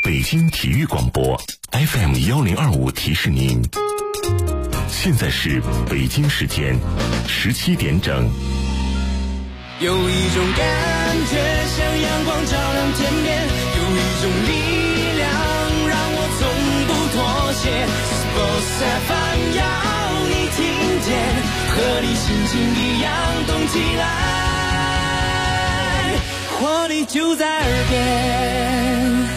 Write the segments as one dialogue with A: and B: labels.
A: 北京体育广播 FM1025提示您，现在是北京时间17点整。
B: 有一种感觉像阳光照亮天边，有一种力量让我从不妥协。Sports FM 要你听见，和你心情一样动起来，活力就在耳边。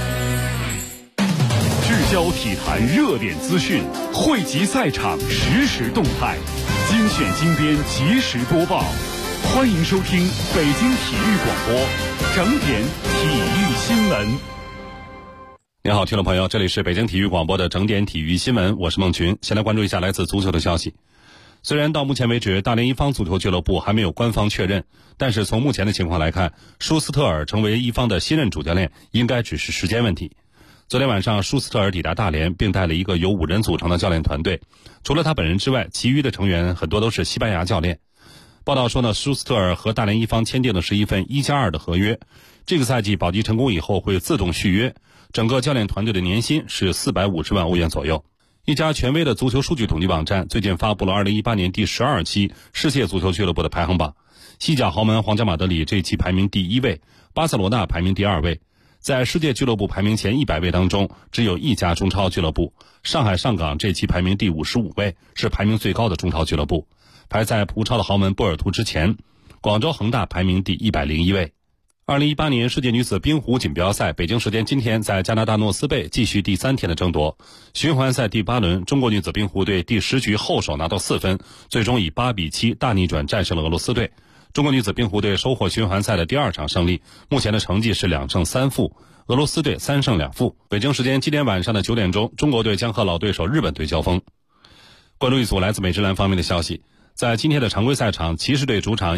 C: 聚焦体坛热点资讯，汇集赛场实时动态，精选精编及时播报。欢迎收听北京体育广播整点体育新闻。
D: 您好，听众朋友，这里是北京体育广播的整点体育新闻，我是孟群。先来关注一下来自足球的消息。虽然到目前为止大连一方足球俱乐部还没有官方确认，但是从目前的情况来看，舒斯特尔成为一方的新任主教练应该只是时间问题。昨天晚上，舒斯特尔抵达大连，并带了一个由5人组成的教练团队，除了他本人之外，其余的成员很多都是西班牙教练。报道说呢，舒斯特尔和大连一方签订的是一份1+2的合约，这个赛季保级成功以后会自动续约，整个教练团队的年薪是450万欧元左右。一家权威的足球数据统计网站最近发布了2018年第12期世界足球俱乐部的排行榜，西甲豪门皇家马德里这一期排名第1位，巴塞罗那排名第2位。在世界俱乐部排名前100位当中，只有一家中超俱乐部，上海上港这期排名第55位，是排名最高的中超俱乐部，排在葡超的豪门波尔图之前。广州恒大排名第101位。2018年世界女子冰壶锦标赛，北京时间今天在加拿大诺斯贝继续第3天的争夺。循环赛第8轮，中国女子冰壶队第10局后手拿到4分，最终以8-7大逆转战胜了俄罗斯队。中国女子冰壶队收获循环赛的第2场胜利，目前的成绩是2胜3负，俄罗斯队3胜2负。北京时间今天晚上的9点钟，中国队将和老对手日本队交锋。关注一组来自美职篮方面的消息，在今天的常规赛场，骑士队主场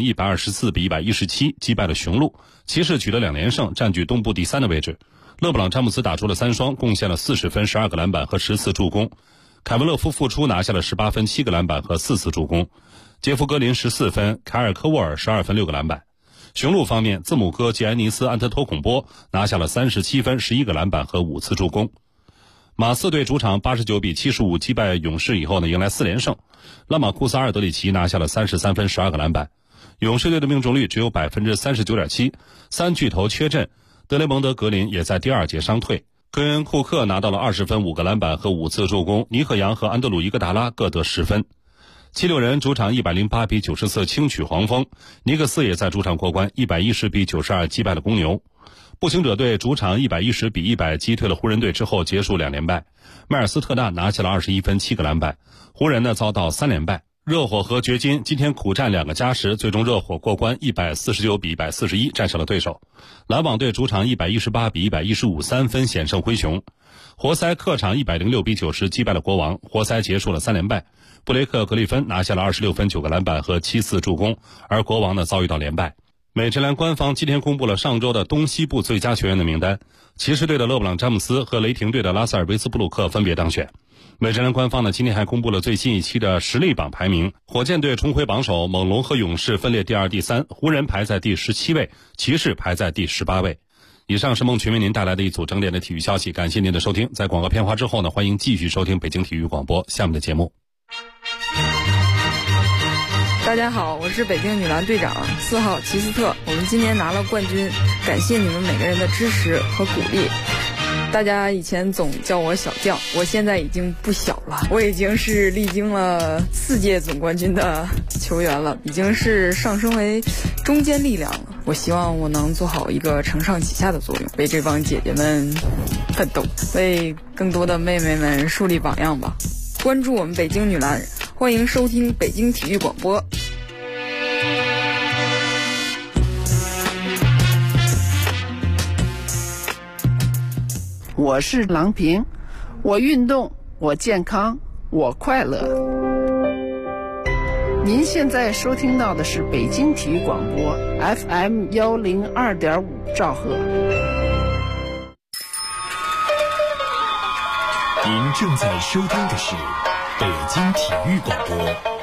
D: 124-117击败了雄鹿，骑士取得2连胜，占据东部第3的位置。勒布朗詹姆斯打出了3双，贡献了40分、12个篮板和10次助攻。凯文勒夫复出拿下了18分、7个篮板和4次助攻。杰夫格林14分，凯尔科沃尔12分、6个篮板。雄鹿方面，字母哥吉安尼斯安特托孔波拿下了37分、11个篮板和5次助攻。马刺队主场89-75击败勇士以后呢，迎来4连胜。拉马库斯阿尔德里奇拿下了33分、12个篮板。勇士队的命中率只有 39.7%， 3巨头缺阵，德雷蒙德格林也在第2节伤退。科恩库克拿到了20分、5个篮板和5次助攻，尼赫杨和安德鲁伊戈达拉各得10分。76人主场108-94轻取黄蜂，尼克斯也在主场过关110-92击败了公牛。步行者队主场110-100击退了湖人队之后结束2连败，迈尔斯特纳拿下了21分、7个篮板，湖人呢遭到3连败。热火和掘金今天苦战2个加时，最终热火过关149-141战胜了对手。篮网队主场118-115 3分险胜灰熊。活塞客场106-90击败了国王，活塞结束了3连败。布雷克格里芬拿下了26分、9个篮板和7次助攻，而国王呢遭遇到连败。美职篮官方今天公布了上周的东西部最佳球员的名单，骑士队的勒布朗詹姆斯和雷霆队的拉塞尔维斯布鲁克分别当选。美职篮官方呢今天还公布了最新一期的实力榜排名，火箭队重回榜首，猛龙和勇士分列第2、第3，湖人排在第17位，骑士排在第18位。以上是孟群为您带来的一组整点的体育消息，感谢您的收听。在广告片花之后呢，欢迎继续收听北京体育广播下面的节目。
E: 大家好，我是北京女篮队长4号齐斯特，我们今年拿了冠军，感谢你们每个人的支持和鼓励。大家以前总叫我小将，我现在已经不小了，我已经是历经了4届总冠军的球员了，已经是上升为中坚力量了。我希望我能做好一个承上启下的作用，为这帮姐姐们奋斗，为更多的妹妹们树立榜样吧。关注我们北京女篮，欢迎收听北京体育广播。
F: 我是郎平，我运动，我健康，我快乐。您现在收听到的是北京体育广播 FM102.5兆赫。
A: 您正在收听的是北京体育广播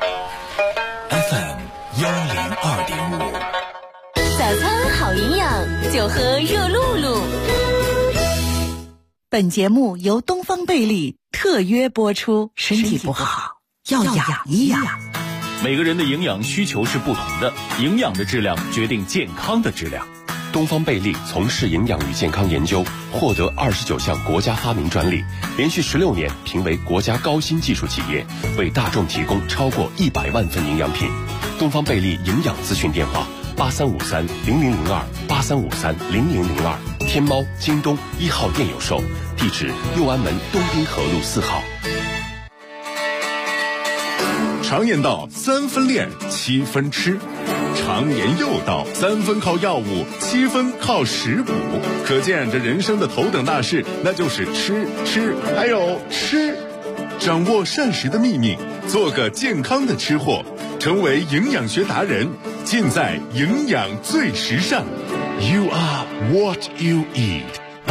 A: FM102.5。
G: 早餐好营养，就喝热露露。 本节目由东方贝利特约播出。身体不好要养一养。
C: 每个人的营养需求是不同的，营养的质量决定健康的质量。
H: 东方贝利从事营养与健康研究，获得29项国家发明专利，连续16年评为国家高新技术企业，为大众提供超过100万份营养品。东方贝利营养咨询电话83530002，83530002，天猫、京东1号店有售，地址右安门东滨河路4号。
A: 常言道3分练7分吃，常言又道3分靠药物7分靠食补，可见这人生的头等大事那就是吃还有吃。掌握膳食的秘密，做个健康的吃货，成为营养学达人，尽在营养最时尚。 You are what you eat。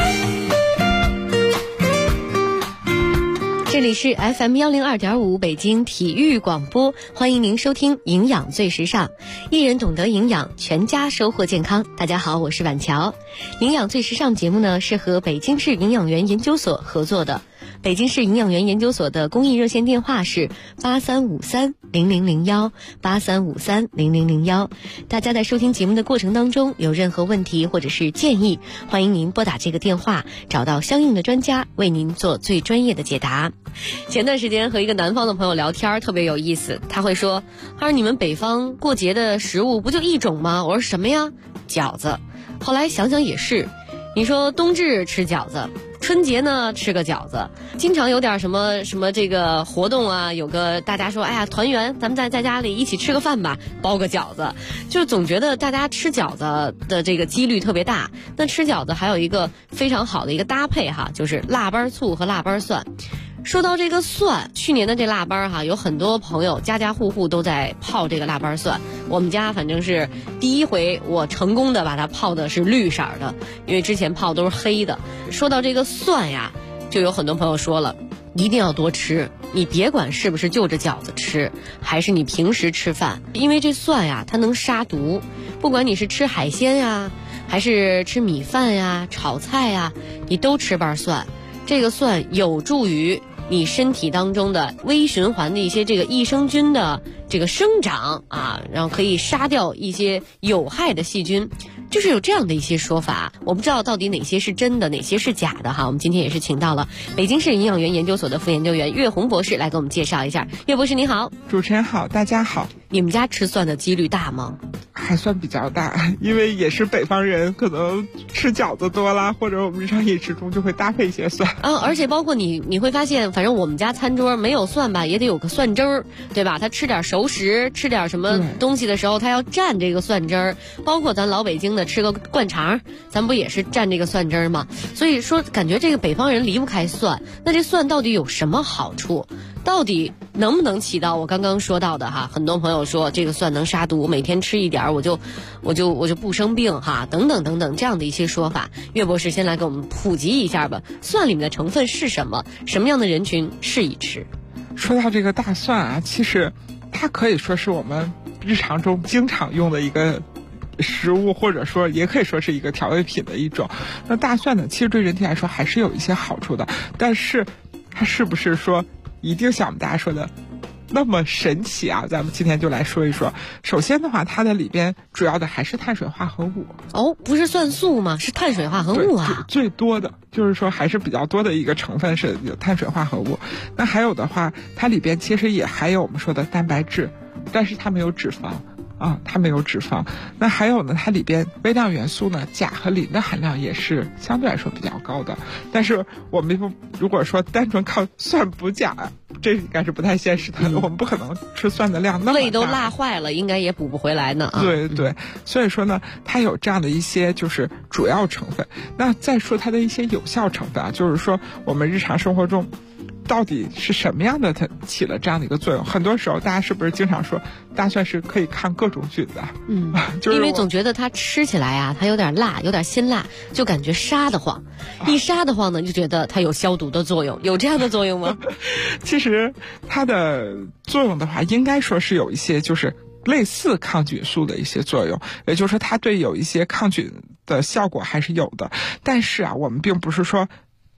I: 这里是 FM 102.5北京体育广播，欢迎您收听营养最时尚，一人懂得营养，全家收获健康。大家好，我是婉乔。营养最时尚节目呢是和北京市营养员研究所合作的，北京市营养员研究所的公益热线电话是83530001，83530001。大家在收听节目的过程当中有任何问题或者是建议，欢迎您拨打这个电话，找到相应的专家为您做最专业的解答。前段时间和一个南方的朋友聊天特别有意思，他会说，他说你们北方过节的食物不就一种吗？我说什么呀？饺子。后来想想也是，你说冬至吃饺子，春节呢吃个饺子，经常有点什么这个活动啊，有个大家说哎呀团圆，咱们在家里一起吃个饭吧，包个饺子，就总觉得大家吃饺子的这个几率特别大。那吃饺子还有一个非常好的一个搭配哈，就是腊八醋和腊八蒜。说到这个蒜，去年的这腊八哈，有很多朋友家家户户都在泡这个腊八蒜。我们家反正是第一回我成功的把它泡的是绿色的，因为之前泡都是黑的。说到这个蒜呀，就有很多朋友说了，一定要多吃，你别管是不是就着饺子吃，还是你平时吃饭，因为这蒜呀它能杀毒，不管你是吃海鲜呀，还是吃米饭呀、炒菜呀，你都吃瓣蒜。这个蒜有助于你身体当中的微循环的一些这个益生菌的这个生长啊，然后可以杀掉一些有害的细菌，就是有这样的一些说法。我不知道到底哪些是真的，哪些是假的哈。我们今天也是请到了北京市营养员研究所的副研究员岳红博士来给我们介绍一下。岳博士您好。
F: 主持人好，大家好。
I: 你们家吃蒜的几率大吗？
F: 还算比较大，因为也是北方人，可能吃饺子多啦，或者我们日常饮食中就会搭配一些蒜
I: 而且包括你会发现，反正我们家餐桌没有蒜吧，也得有个蒜汁儿，对吧？他吃点熟食，吃点什么东西的时候，他要蘸这个蒜汁儿。包括咱老北京的吃个灌肠，咱不也是蘸这个蒜汁儿吗？所以说，感觉这个北方人离不开蒜。那这蒜到底有什么好处？到底能不能起到我刚刚说到的哈？很多朋友说这个蒜能杀毒，每天吃一点我就不生病哈，等等等等这样的一些说法。岳博士先来给我们普及一下吧，蒜里面的成分是什么？什么样的人群适宜吃？
F: 说到这个大蒜啊，其实它可以说是我们日常中经常用的一个食物，或者说也可以说是一个调味品的一种。那大蒜呢，其实对人体来说还是有一些好处的，但是它是不是说一定像我们大家说的那么神奇啊？咱们今天就来说一说。首先的话，它的里边主要的还是碳水化合物。
I: 不是蒜素吗？是碳水化合物啊。
F: 最多的就是说还是比较多的一个成分是有碳水化合物。那还有的话，它里边其实也还有我们说的蛋白质，但是它没有脂肪。它没有脂肪。那还有呢，它里边微量元素呢，钾和磷的含量也是相对来说比较高的。但是我们如果说单纯靠蒜补钾，这应该是不太现实的。我们不可能吃蒜的量那么大，
I: 胃都辣坏了，应该也补不回来呢。
F: 对，所以说呢，它有这样的一些就是主要成分。那再说它的一些有效成分啊，就是说我们日常生活中到底是什么样的它起了这样的一个作用？很多时候大家是不是经常说大蒜是可以抗各种菌的？就是
I: 因为总觉得它吃起来啊，它有点辣，有点辛辣，就感觉杀得慌。一杀得慌呢，就觉得它有消毒的作用，有这样的作用吗？
F: 其实它的作用的话，应该说是有一些就是类似抗菌素的一些作用，也就是说它对有一些抗菌的效果还是有的。但是啊，我们并不是说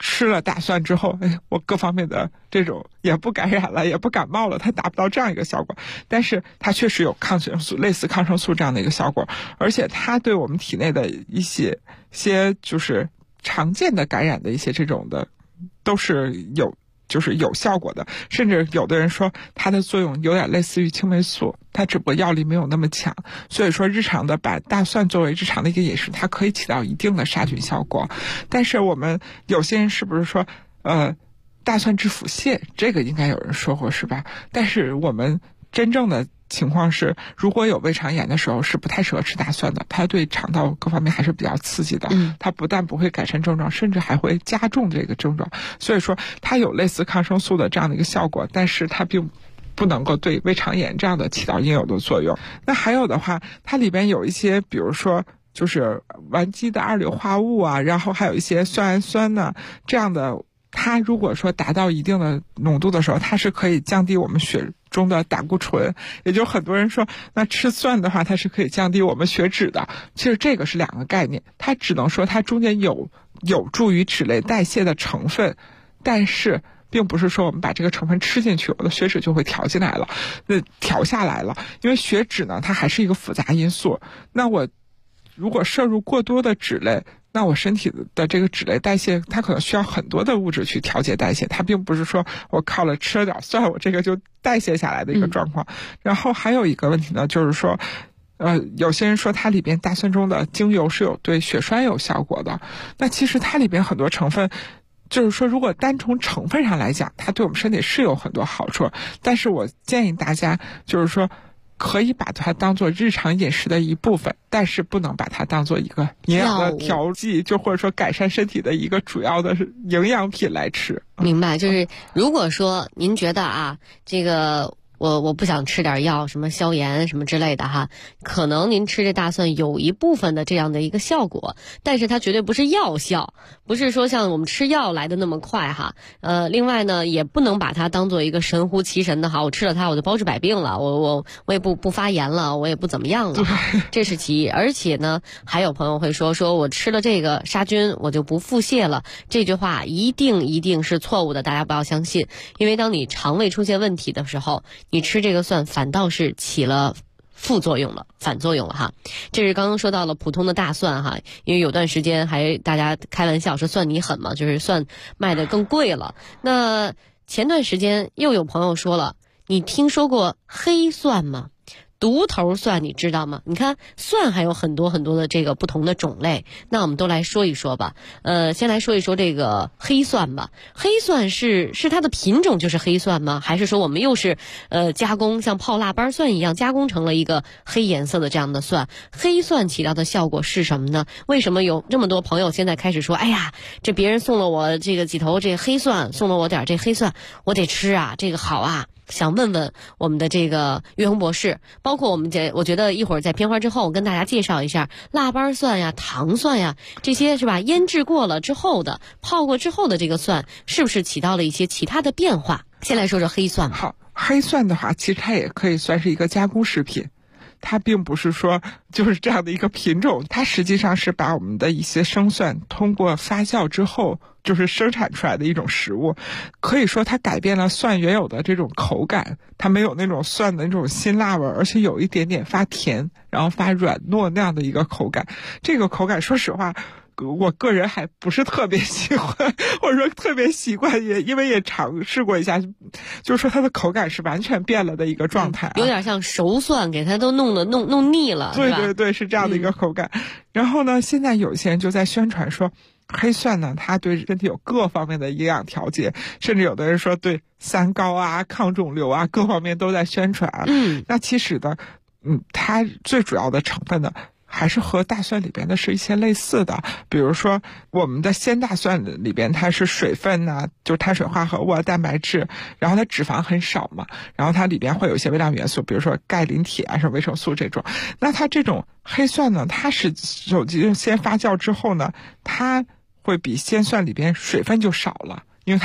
F: 吃了大蒜之后，我各方面的这种也不感染了，也不感冒了，它达不到这样一个效果。但是它确实有抗生素，类似抗生素这样的一个效果，而且它对我们体内的一些就是常见的感染的一些这种的，都是有效果的。甚至有的人说它的作用有点类似于青霉素，它只不过药力没有那么强。所以说日常的把大蒜作为日常的一个饮食，它可以起到一定的杀菌效果。但是我们有些人是不是说大蒜治腹泻，这个应该有人说过是吧？但是我们真正的情况是，如果有胃肠炎的时候是不太适合吃大蒜的，它对肠道各方面还是比较刺激的。它不但不会改善症状，甚至还会加重这个症状。所以说它有类似抗生素的这样的一个效果，但是它并不能够对胃肠炎这样的起到应有的作用。那还有的话，它里边有一些比如说就是烷基的二硫化物啊，然后还有一些蒜氨酸呢，这样的它如果说达到一定的浓度的时候，它是可以降低我们血中的胆固醇。也就很多人说那吃蒜的话它是可以降低我们血脂的，其实这个是两个概念。它只能说它中间有助于脂类代谢的成分，但是并不是说我们把这个成分吃进去，我的血脂就会调下来了。因为血脂呢它还是一个复杂因素，那我如果摄入过多的脂类，那我身体的这个脂类代谢它可能需要很多的物质去调节代谢，它并不是说我靠了吃了点蒜我这个就代谢下来的一个状况。然后还有一个问题呢，就是说有些人说它里边大蒜中的精油是有对血栓有效果的，那其实它里边很多成分就是说如果单从成分上来讲，它对我们身体是有很多好处，但是我建议大家就是说可以把它当做日常饮食的一部分，但是不能把它当做一个营养的调剂，就或者说改善身体的一个主要的营养品来吃。
I: 明白，就是如果说您觉得啊，这个我不想吃点药，什么消炎什么之类的哈，可能您吃这大蒜有一部分的这样的一个效果，但是它绝对不是药效，不是说像我们吃药来的那么快哈。另外呢，也不能把它当做一个神乎其神的哈，我吃了它我就包治百病了，我也不发炎了，我也不怎么样了，这是其一。而且呢，还有朋友会说我吃了这个杀菌我就不腹泻了，这句话一定是错误的，大家不要相信。因为当你肠胃出现问题的时候，你吃这个蒜反倒是起了副作用了，反作用了哈。这是刚刚说到了普通的大蒜哈，因为有段时间还大家开玩笑说蒜泥狠嘛，就是蒜卖的更贵了。那前段时间又有朋友说了，你听说过黑蒜吗？独头蒜你知道吗？你看蒜还有很多的这个不同的种类，那我们都来说一说吧。先来说一说这个黑蒜吧。黑蒜是它的品种就是黑蒜吗？还是说我们又是加工，像泡腊八蒜一样加工成了一个黑颜色的这样的蒜？黑蒜起到的效果是什么呢？为什么有这么多朋友现在开始说，哎呀，这别人送了我这个几头这黑蒜，送了我点这黑蒜，我得吃啊，这个好啊。想问问我们的这个岳红博士，包括我觉得一会儿在片花之后我跟大家介绍一下腊八蒜呀、糖蒜呀，这些是吧，腌制过了之后的、泡过之后的这个蒜是不是起到了一些其他的变化？先来说说黑蒜吧。
F: 好，黑蒜的话其实它也可以算是一个加工食品，它并不是说就是这样的一个品种，它实际上是把我们的一些生蒜通过发酵之后就是生产出来的一种食物。可以说它改变了蒜原有的这种口感，它没有那种蒜的那种辛辣味，而且有一点点发甜然后发软糯那样的一个口感。这个口感说实话我个人还不是特别喜欢，或者说特别习惯，也因为也尝试过一下，就是说它的口感是完全变了的一个状态，
I: 有点像熟蒜给它都弄腻了。
F: 对，是这样的一个口感。然后呢，现在有些人就在宣传说黑蒜呢它对身体有各方面的营养调节，甚至有的人说对三高啊、抗肿瘤啊各方面都在宣传。那其实呢它最主要的成分呢还是和大蒜里边的是一些类似的。比如说我们的鲜大蒜里边它是水分啊，就是碳水化合物啊、蛋白质，然后它脂肪很少嘛，然后它里边会有一些微量元素，比如说钙、磷、铁啊、什么维生素这种。那它这种黑蒜呢，它是首先发酵之后呢，它会比鲜蒜里边水分就少了，因为它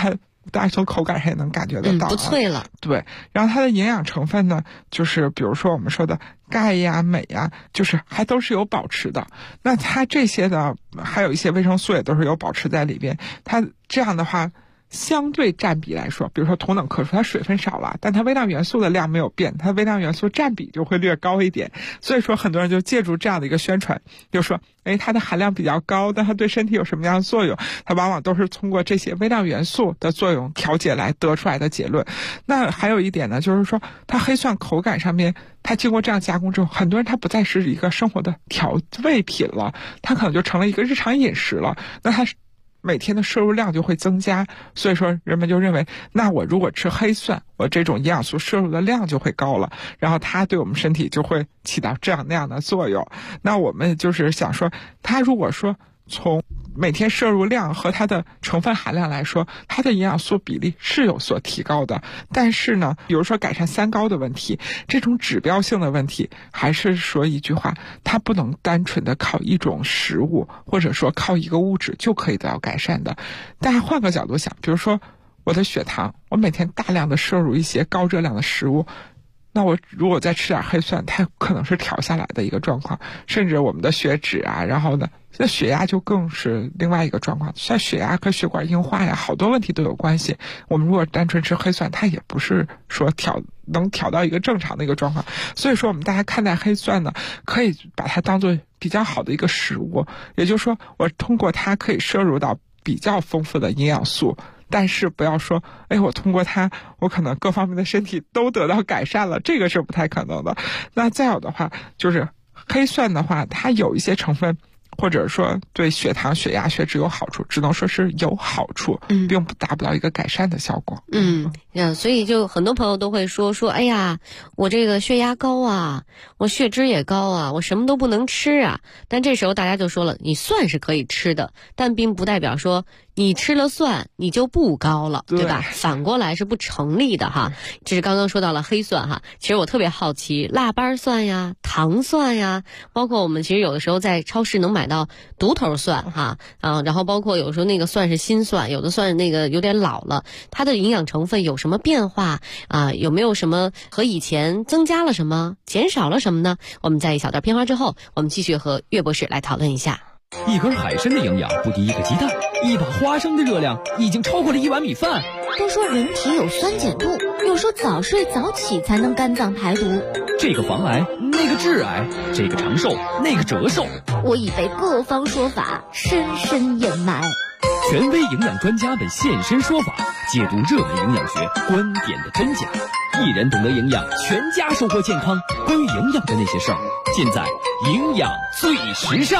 F: 大家从口感上也能感觉得到，
I: 不脆了。
F: 对，然后它的营养成分呢，就是比如说我们说的钙呀、镁呀，就是还都是有保持的。那它这些的还有一些维生素也都是有保持在里边。它这样的话，相对占比来说，比如说同等克数，它水分少了，但它微量元素的量没有变，它微量元素占比就会略高一点。所以说很多人就借助这样的一个宣传，就说它的含量比较高，但它对身体有什么样的作用，它往往都是通过这些微量元素的作用调节来得出来的结论。那还有一点呢，就是说它黑蒜口感上面，它经过这样加工之后，很多人它不再是一个生活的调味品了，它可能就成了一个日常饮食了。那它每天的摄入量就会增加，所以说人们就认为，那我如果吃黑蒜，我这种营养素摄入的量就会高了，然后它对我们身体就会起到这样那样的作用。那我们就是想说，它如果说从每天摄入量和它的成分含量来说，它的营养素比例是有所提高的。但是呢，比如说改善三高的问题，这种指标性的问题，还是说一句话，它不能单纯的靠一种食物或者说靠一个物质就可以得到改善的。大家换个角度想，比如说我的血糖，我每天大量的摄入一些高热量的食物，那我如果再吃点黑蒜，它可能是调下来的一个状况，甚至我们的血脂啊，然后呢，那血压就更是另外一个状况。像血压和血管硬化呀，好多问题都有关系。我们如果单纯吃黑蒜，它也不是说能调到一个正常的一个状况。所以说，我们大家看待黑蒜呢，可以把它当做比较好的一个食物，也就是说，我通过它可以摄入到比较丰富的营养素。但是不要说，我通过它，我可能各方面的身体都得到改善了，这个是不太可能的。那再有的话，就是黑蒜的话，它有一些成分，或者说对血糖、血压、血脂有好处，只能说是有好处，并达不到一个改善的效果。
I: 所以就很多朋友都会说，哎呀，我这个血压高啊，我血脂也高啊，我什么都不能吃啊。但这时候大家就说了，你蒜是可以吃的，但并不代表说你吃了蒜你就不高了，对吧？反过来是不成立的哈。这是刚刚说到了黑蒜哈，其实我特别好奇，腊八蒜呀、糖蒜呀，包括我们其实有的时候在超市能买到独头蒜哈，然后包括有时候那个蒜是新蒜，有的蒜那个有点老了，它的营养成分有什么变化啊？有没有什么和以前增加了什么，减少了什么呢？我们在一小段片花之后，我们继续和岳博士来讨论一下。
J: 一根海参的营养不敌一个鸡蛋，一把花生的热量已经超过了1碗米饭。
K: 都说人体有酸碱度，有说早睡早起才能肝脏排毒。
J: 这个防癌，那个致癌，这个长寿，那个折寿。
K: 我已被各方说法深深掩埋。
J: 权威营养专家们现身说法，解读热门营养学观点的真假。一人懂得营养，全家收获健康。关于营养的那些事儿，尽在营养最时尚。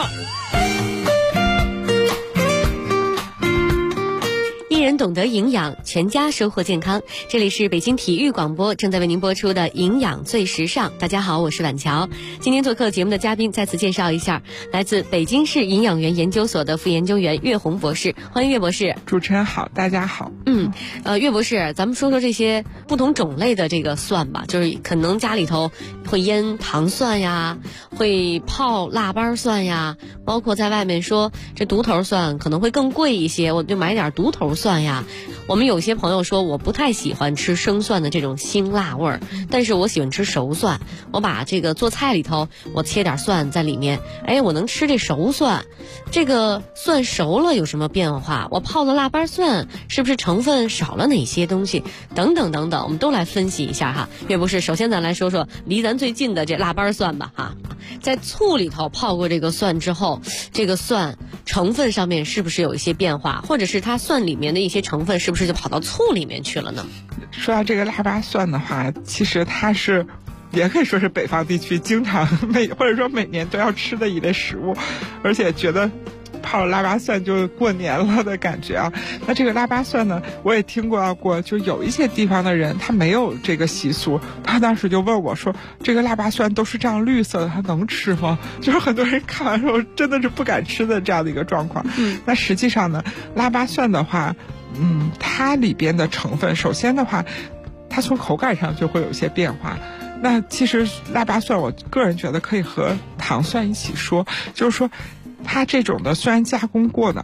I: 一人懂得营养，全家收获健康。这里是北京体育广播正在为您播出的营养最时尚。大家好，我是婉乔。今天做客节目的嘉宾再次介绍一下，来自北京市营养园研究所的副研究员岳红博士。欢迎岳博士。
F: 主持人好，大家好。
I: 岳博士，咱们说说这些不同种类的这个蒜吧，就是可能家里头会腌糖蒜呀，会泡腊八蒜呀，包括在外面说这独头蒜可能会更贵一些，我就买点独头蒜呀。我们有些朋友说，我不太喜欢吃生蒜的这种辛辣味儿，但是我喜欢吃熟蒜。我把这个做菜里头，我切点蒜在里面，我能吃这熟蒜。这个蒜熟了有什么变化？我泡的腊八蒜是不是成分少了哪些东西？等等等等，我们都来分析一下哈。岳博士，首先咱来说说离咱最近的这腊八蒜吧哈。在醋里头泡过这个蒜之后，这个蒜成分上面是不是有一些变化，或者是它蒜里面的一些成分是不是就跑到醋里面去了呢？
F: 说到这个腊八蒜的话，其实它是也可以说是北方地区经常或者说每年都要吃的一类食物，而且觉得泡了腊八蒜就过年了的感觉啊。那这个腊八蒜呢，我也听过，就有一些地方的人他没有这个习俗，他当时就问我说，这个腊八蒜都是这样绿色的，他能吃吗？就是很多人看完之后真的是不敢吃的这样的一个状况。那实际上呢，腊八蒜的话，它里边的成分，首先的话，它从口感上就会有一些变化。那其实腊八蒜，我个人觉得可以和糖蒜一起说，就是说它这种的虽然加工过呢，它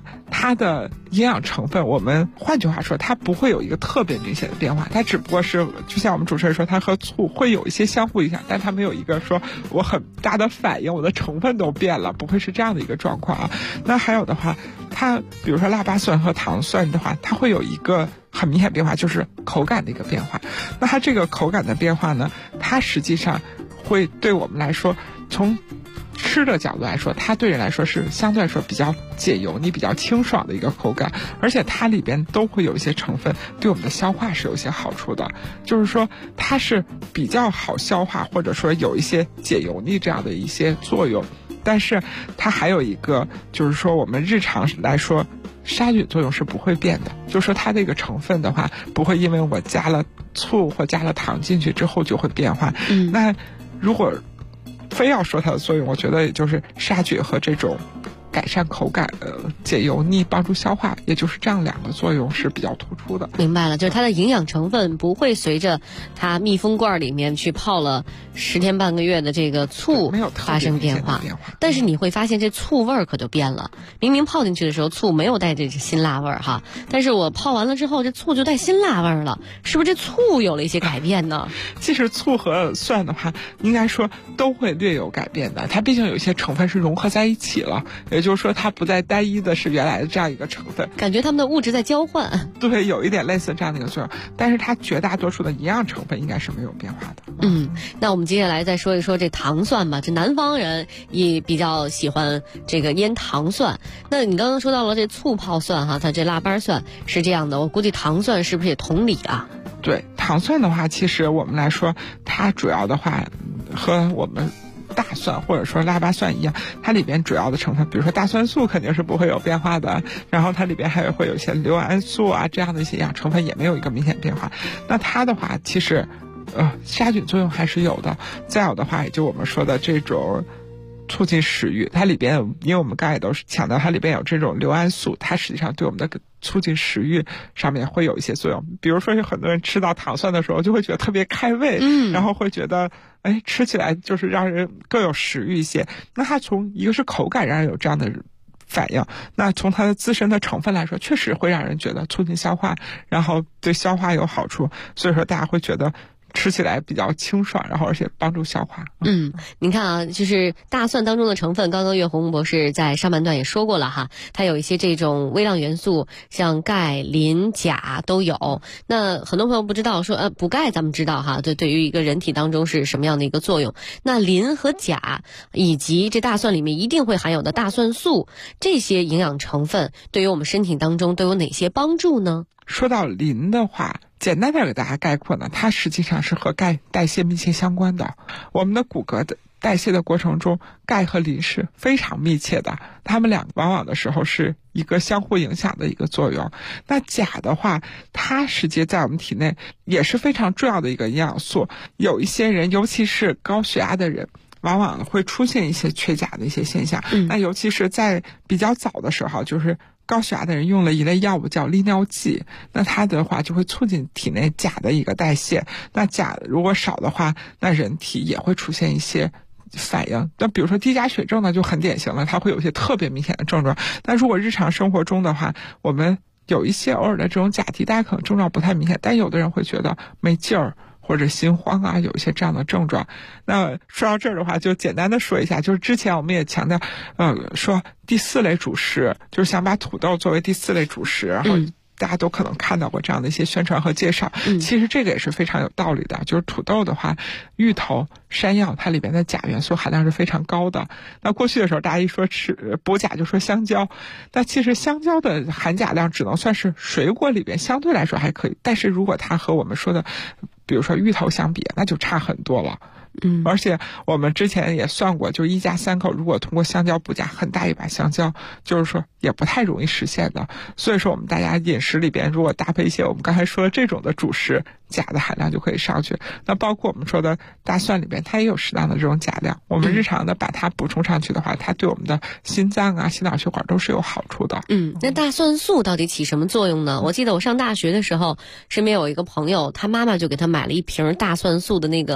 F: 它的营养成分，我们换句话说，它不会有一个特别明显的变化，它只不过是就像我们主持人说，它和醋会有一些相互影响，但它没有一个说我很大的反应，我的成分都变了，不会是这样的一个状况啊。那还有的话，它比如说腊八蒜和糖蒜的话，它会有一个很明显变化，就是口感的一个变化。那它这个口感的变化呢，它实际上会对我们来说，从吃的角度来说，它对人来说是相对来说比较解油腻、比较清爽的一个口感，而且它里边都会有一些成分对我们的消化是有一些好处的，就是说它是比较好消化，或者说有一些解油腻这样的一些作用。但是它还有一个，就是说我们日常来说，杀菌作用是不会变的，就是说它这个成分的话，不会因为我加了醋或加了糖进去之后就会变化。那如果非要说它的作用，我觉得也就是杀菌和这种改善口感、解油腻、帮助消化，也就是这样两个作用是比较突出的。
I: 明白了，就是它的营养成分不会随着它密封罐里面去泡了10天半个月的这个醋发生变化，但是你会发现这醋味儿可就变了。明明泡进去的时候醋没有带这辛辣味儿哈，但是我泡完了之后这醋就带辛辣味儿了，是不是这醋有了一些改变呢？
F: 其实醋和蒜的话，应该说都会略有改变的，它毕竟有一些成分是融合在一起了，也就是说它不再单一的是原来的这样一个成分，
I: 感觉它们的物质在交换。
F: 对，有一点类似这样的一个作用，但是它绝大多数的营养成分应该是没有变化的。
I: 那我们接下来再说一说这糖蒜吧。这南方人也比较喜欢这个腌糖蒜。那你刚刚说到了这醋泡蒜哈，它这腊八蒜是这样的，我估计糖蒜是不是也同理啊？
F: 对，糖蒜的话，其实我们来说，它主要的话和我们大蒜或者说腊八蒜一样，它里边主要的成分，比如说大蒜素肯定是不会有变化的，然后它里边还会有一些硫胺素啊这样的一些营养成分也没有一个明显变化。那它的话其实杀菌作用还是有的，再有的话也就我们说的这种促进食欲，它里边因为我们刚才也都是强调它里边有这种硫胺素，它实际上对我们的促进食欲上面会有一些作用。比如说有很多人吃到糖蒜的时候就会觉得特别开胃，然后会觉得吃起来就是让人更有食欲一些。那它从一个是口感让人有这样的反应，那从它的自身的成分来说，确实会让人觉得促进消化，然后对消化有好处，所以说大家会觉得吃起来比较清爽，然后而且帮助消化。
I: 你看啊，就是大蒜当中的成分，刚刚岳红博士在上半段也说过了哈，它有一些这种微量元素，像钙、磷、钾都有。那很多朋友不知道说补钙咱们知道哈，对于一个人体当中是什么样的一个作用。那磷和钾以及这大蒜里面一定会含有的大蒜素，这些营养成分对于我们身体当中都有哪些帮助呢？
F: 说到磷的话，简单点给大家概括呢，它实际上是和钙代谢密切相关的。我们的骨骼的代谢的过程中，钙和磷是非常密切的，它们两个往往的时候是一个相互影响的一个作用。那钾的话，它实际在我们体内也是非常重要的一个营养素。有一些人，尤其是高血压的人，往往会出现一些缺钾的一些现象。那尤其是在比较早的时候，就是高血压的人用了一类药物叫利尿剂，那它的话就会促进体内钾的一个代谢。那钾如果少的话，那人体也会出现一些反应。那比如说低钾血症呢就很典型了，它会有一些特别明显的症状。但如果日常生活中的话，我们有一些偶尔的这种钾提，大家可能症状不太明显，但有的人会觉得没劲儿或者心慌啊，有一些这样的症状。那说到这儿的话，就简单的说一下，就是之前我们也强调说第4类主食，就是想把土豆作为第4类主食，然后大家都可能看到过这样的一些宣传和介绍。其实这个也是非常有道理的，就是土豆的话，芋头、山药它里边的钾元素含量是非常高的。那过去的时候大家一说吃补钾就说香蕉，那其实香蕉的含钾量只能算是水果里边相对来说还可以，但是如果它和我们说的比如说芋头相比，那就差很多了。而且我们之前也算过，就一家3口如果通过香蕉补钾，很大一把香蕉就是说也不太容易实现的。所以说我们大家饮食里边如果搭配一些我们刚才说的这种的主食，钾的含量就可以上去。那包括我们说的大蒜里边，它也有适当的这种钾量，我们日常的把它补充上去的话，它对我们的心脏啊、心脑血管都是有好处的。
I: 那大蒜素到底起什么作用呢？我记得我上大学的时候，身边有一个朋友，他妈妈就给他买了一瓶大蒜素的那个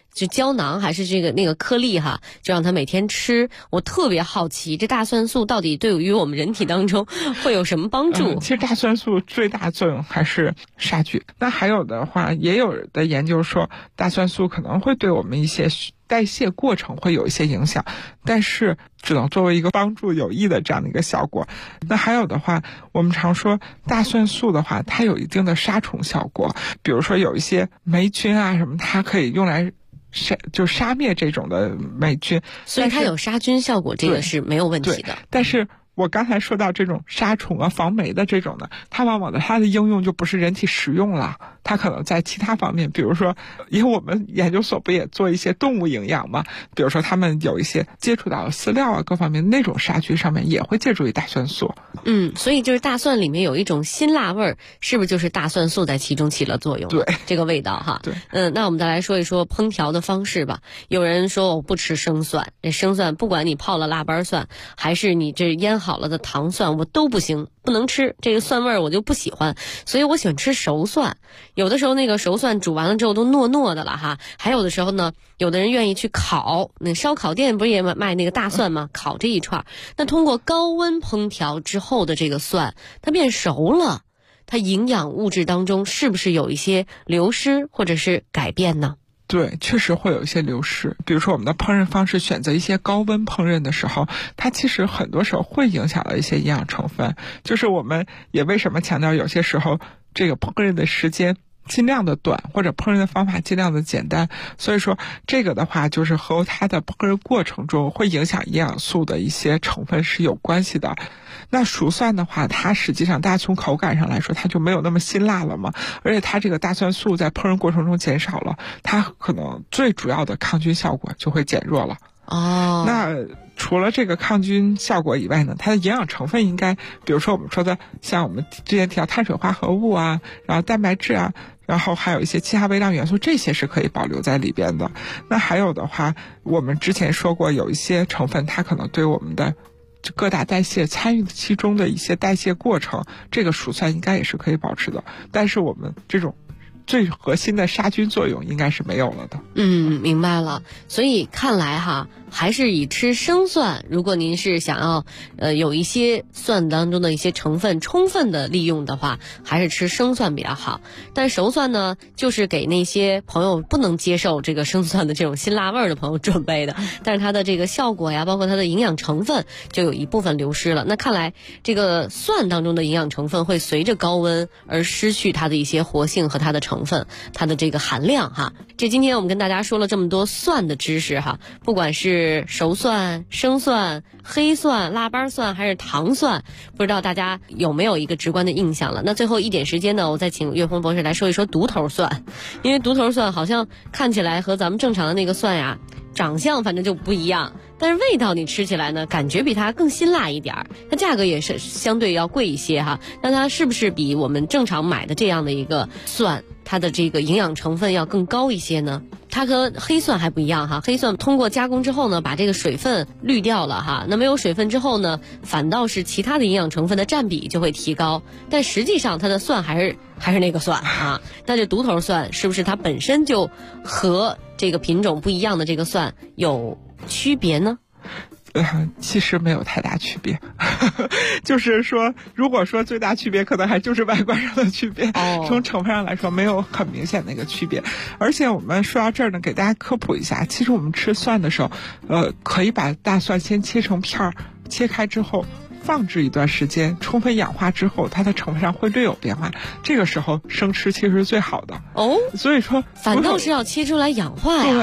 I: 就胶囊还是那个颗粒哈，就让他每天吃。我特别好奇，这大蒜素到底对于我们人体当中会有什么帮助？
F: 其实大蒜素最大作用还是杀菌。那还有的话，也有的研究说，大蒜素可能会对我们一些代谢过程会有一些影响，但是只能作为一个帮助有益的这样的一个效果。那还有的话，我们常说大蒜素的话，它有一定的杀虫效果，比如说有一些霉菌啊什么，它可以用来杀灭这种的霉菌，
I: 所以它有杀菌效果，这个是没有问题的。
F: 但是我刚才说到这种杀虫啊、防霉的这种的，它往往它的应用就不是人体食用了，它可能在其他方面，比如说，因为我们研究所不也做一些动物营养嘛，比如说他们有一些接触到饲料啊各方面那种杀菌上面也会借助于大蒜素。
I: 所以就是大蒜里面有一种辛辣味儿，是不是就是大蒜素在其中起了作用？
F: 对，
I: 这个味道哈。
F: 对，
I: 那我们再来说一说烹调的方式吧。有人说我不吃生蒜，这生蒜不管你泡了腊八蒜，还是你这腌好了的糖蒜，我都不行，不能吃，这个蒜味儿我就不喜欢，所以我喜欢吃熟蒜。有的时候那个熟蒜煮完了之后都糯糯的了哈，还有的时候呢，有的人愿意去烤，那烧烤店不是也卖那个大蒜吗？烤这一串，那通过高温烹调之后的这个蒜，它变熟了，它营养物质当中是不是有一些流失或者是改变呢？
F: 对，确实会有一些流失。比如说我们的烹饪方式选择一些高温烹饪的时候，它其实很多时候会影响到一些营养成分。就是我们也为什么强调有些时候这个烹饪的时间尽量的短，或者烹饪的方法尽量的简单。所以说这个的话就是和它的烹饪过程中会影响营养素的一些成分是有关系的。那熟蒜的话，它实际上大家从口感上来说，它就没有那么辛辣了嘛，而且它这个大蒜素在烹饪过程中减少了，它可能最主要的抗菌效果就会减弱了。那除了这个抗菌效果以外呢，它的营养成分应该，比如说我们说的像我们之前提到碳水化合物啊，然后蛋白质啊，然后还有一些其他微量元素，这些是可以保留在里边的。那还有的话，我们之前说过有一些成分它可能对我们的各大代谢参与其中的一些代谢过程，这个熟蒜应该也是可以保持的，但是我们这种最核心的杀菌作用应该是没有了的。
I: 明白了。所以看来哈，还是以吃生蒜，如果您是想要有一些蒜当中的一些成分充分的利用的话，还是吃生蒜比较好。但熟蒜呢，就是给那些朋友不能接受这个生蒜的这种辛辣味的朋友准备的，但是它的这个效果呀，包括它的营养成分就有一部分流失了。那看来这个蒜当中的营养成分会随着高温而失去它的一些活性和它的成分，它的这个含量哈。这今天我们跟大家说了这么多蒜的知识哈，不管是熟蒜、生蒜、黑蒜、腊八蒜还是糖蒜，不知道大家有没有一个直观的印象了。那最后一点时间呢，我再请岳峰博士来说一说独头蒜。因为独头蒜好像看起来和咱们正常的那个蒜呀，长相反正就不一样，但是味道你吃起来呢，感觉比它更辛辣一点，它价格也是相对要贵一些哈。那它是不是比我们正常买的这样的一个蒜，它的这个营养成分要更高一些呢？它和黑蒜还不一样哈，黑蒜通过加工之后呢，把这个水分滤掉了哈，那没有水分之后呢，反倒是其他的营养成分的占比就会提高，但实际上它的蒜还是那个蒜啊。那这独头蒜是不是它本身就和这个品种不一样的这个蒜有区别呢？
F: 其实没有太大区别就是说如果说最大区别可能还就是外观上的区别，从成分上来说没有很明显的一个区别。而且我们说到这儿呢，给大家科普一下，其实我们吃蒜的时候可以把大蒜先切成片儿，切开之后放置一段时间，充分氧化之后，它的成分上会略有变化，这个时候生吃其实是最好的。
I: 所
F: 以说
I: 反倒是要切出来氧化呀。